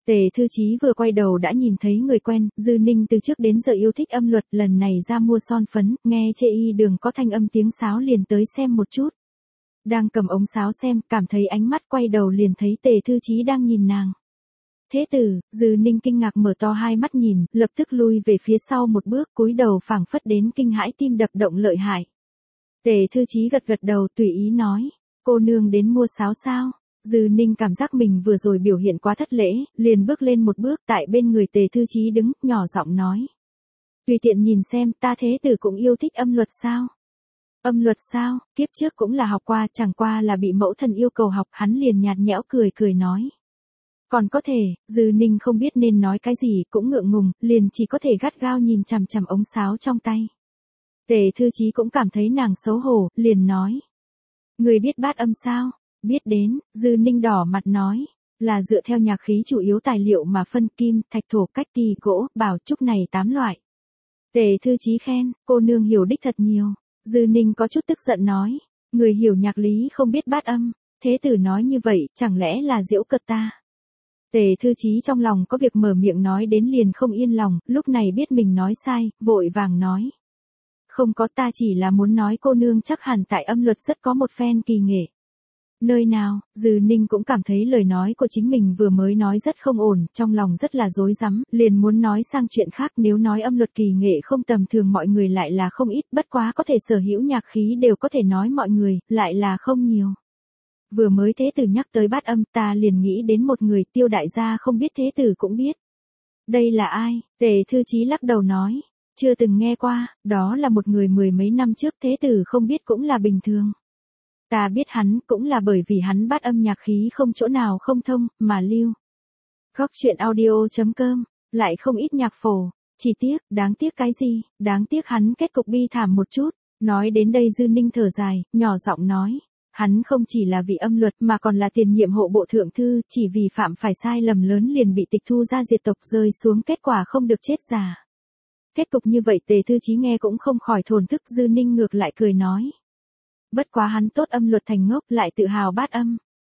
Tề Thư Chí vừa quay đầu đã nhìn thấy người quen, Dư Ninh từ trước đến giờ yêu thích âm luật, lần này ra mua son phấn, nghe chê y đường có thanh âm tiếng sáo liền tới xem một chút. Đang cầm ống sáo xem, cảm thấy ánh mắt quay đầu liền thấy Tề Thư Chí đang nhìn nàng. Thế tử, Dư Ninh kinh ngạc mở to hai mắt nhìn, lập tức lui về phía sau một bước, cúi đầu phảng phất đến kinh hãi tim đập động lợi hại. Tề Thư Chí gật gật đầu tùy ý nói, cô nương đến mua sáo sao? Dư Ninh cảm giác mình vừa rồi biểu hiện quá thất lễ, liền bước lên một bước tại bên người Tề Thư Chí đứng, nhỏ giọng nói. Tùy tiện nhìn xem, ta thế tử cũng yêu thích âm luật sao? Âm luật sao, kiếp trước cũng là học qua, chẳng qua là bị mẫu thần yêu cầu học, hắn liền nhạt nhẽo cười nói. Còn có thể, Dư Ninh không biết nên nói cái gì, cũng ngượng ngùng, liền chỉ có thể gắt gao nhìn chằm chằm ống sáo trong tay. Tề Thư Chí cũng cảm thấy nàng xấu hổ, liền nói. Người biết bát âm sao? Biết đến, Dư Ninh đỏ mặt nói. Là dựa theo nhạc khí chủ yếu tài liệu mà phân kim, thạch thổ, cách tỳ, gỗ, bảo trúc này 8 loại. Tề Thư Chí khen, cô nương hiểu đích thật nhiều. Dư Ninh có chút tức giận nói. Người hiểu nhạc lý không biết bát âm. Thế tử nói như vậy, chẳng lẽ là giễu cợt ta? Tề Thư Chí trong lòng có việc mở miệng nói đến liền không yên lòng, lúc này biết mình nói sai, vội vàng nói. Không có, ta chỉ là muốn nói cô nương chắc hẳn tại âm luật rất có một phen kỳ nghệ. Nơi nào, Dư Ninh cũng cảm thấy lời nói của chính mình vừa mới nói rất không ổn, trong lòng rất là rối rắm, liền muốn nói sang chuyện khác, nếu nói âm luật kỳ nghệ không tầm thường mọi người lại là không ít, bất quá có thể sở hữu nhạc khí đều có thể nói mọi người, lại là không nhiều. Vừa mới thế tử nhắc tới bát âm, ta liền nghĩ đến một người, Tiêu đại gia không biết thế tử cũng biết. Đây là ai? Tề Thư Chí lắc đầu nói. Chưa từng nghe qua, đó là một người mười mấy năm trước, thế tử không biết cũng là bình thường. Ta biết hắn cũng là bởi vì hắn bát âm nhạc khí không chỗ nào không thông, mà lưu. Góc truyện audio.com, lại không ít nhạc phổ. Chỉ tiếc, đáng tiếc cái gì, đáng tiếc hắn kết cục bi thảm một chút. Nói đến đây Dư Ninh thở dài, nhỏ giọng nói. Hắn không chỉ là vì âm luật mà còn là tiền nhiệm hộ bộ thượng thư, chỉ vì phạm phải sai lầm lớn liền bị tịch thu ra diệt tộc, rơi xuống kết quả không được chết già. Kết cục như vậy Tề Thư Chí nghe cũng không khỏi thổn thức, Dư Ninh ngược lại cười nói. Bất quá hắn tốt âm luật thành ngốc, lại tự hào bát âm.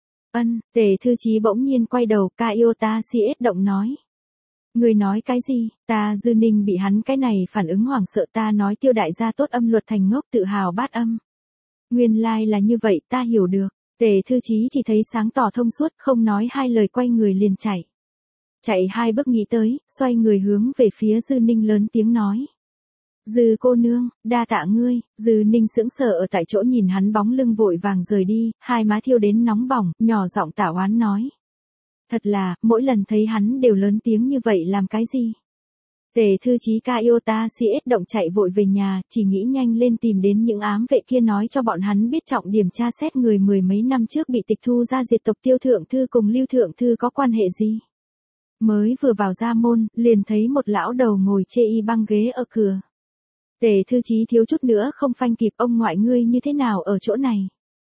Tề Thư Chí bỗng nhiên quay đầu, ca yêu ta si ết động nói. Người nói cái gì? Ta Dư Ninh bị hắn cái này phản ứng hoảng sợ, ta nói Tiêu đại gia tốt âm luật thành ngốc tự hào bát âm. Nguyên lai là như vậy, ta hiểu được. Tề Thư Chí chỉ thấy sáng tỏ thông suốt, không nói hai lời quay người liền chạy. Chạy hai bước nghĩ tới, xoay người hướng về phía Dư Ninh lớn tiếng nói. Dư cô nương, đa tạ ngươi. Dư Ninh sững sờ ở tại chỗ nhìn hắn bóng lưng vội vàng rời đi, hai má thiêu đến nóng bỏng, nhỏ giọng tả oán nói. Thật là, mỗi lần thấy hắn đều lớn tiếng như vậy làm cái gì? Tề Thư Chí ca yêu ta si ết động chạy vội về nhà, chỉ nghĩ nhanh lên tìm đến những ám vệ kia nói cho bọn hắn biết trọng điểm tra xét người mười mấy năm trước bị tịch thu ra diệt tộc Tiêu thượng thư cùng Lưu thượng thư có quan hệ gì. Mới vừa vào ra môn, liền thấy một lão đầu ngồi chê y băng ghế ở cửa. Tề Thư Chí thiếu chút nữa không phanh kịp, ông ngoại ngươi như thế nào ở chỗ này?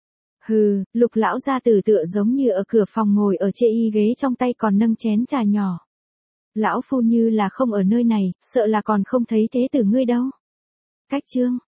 Hừ, Lục lão gia tử tựa giống như ở cửa phòng ngồi ở chê y ghế, trong tay còn nâng chén trà nhỏ. Lão phu như là không ở nơi này, sợ là còn không thấy thế tử ngươi đâu. Cách chương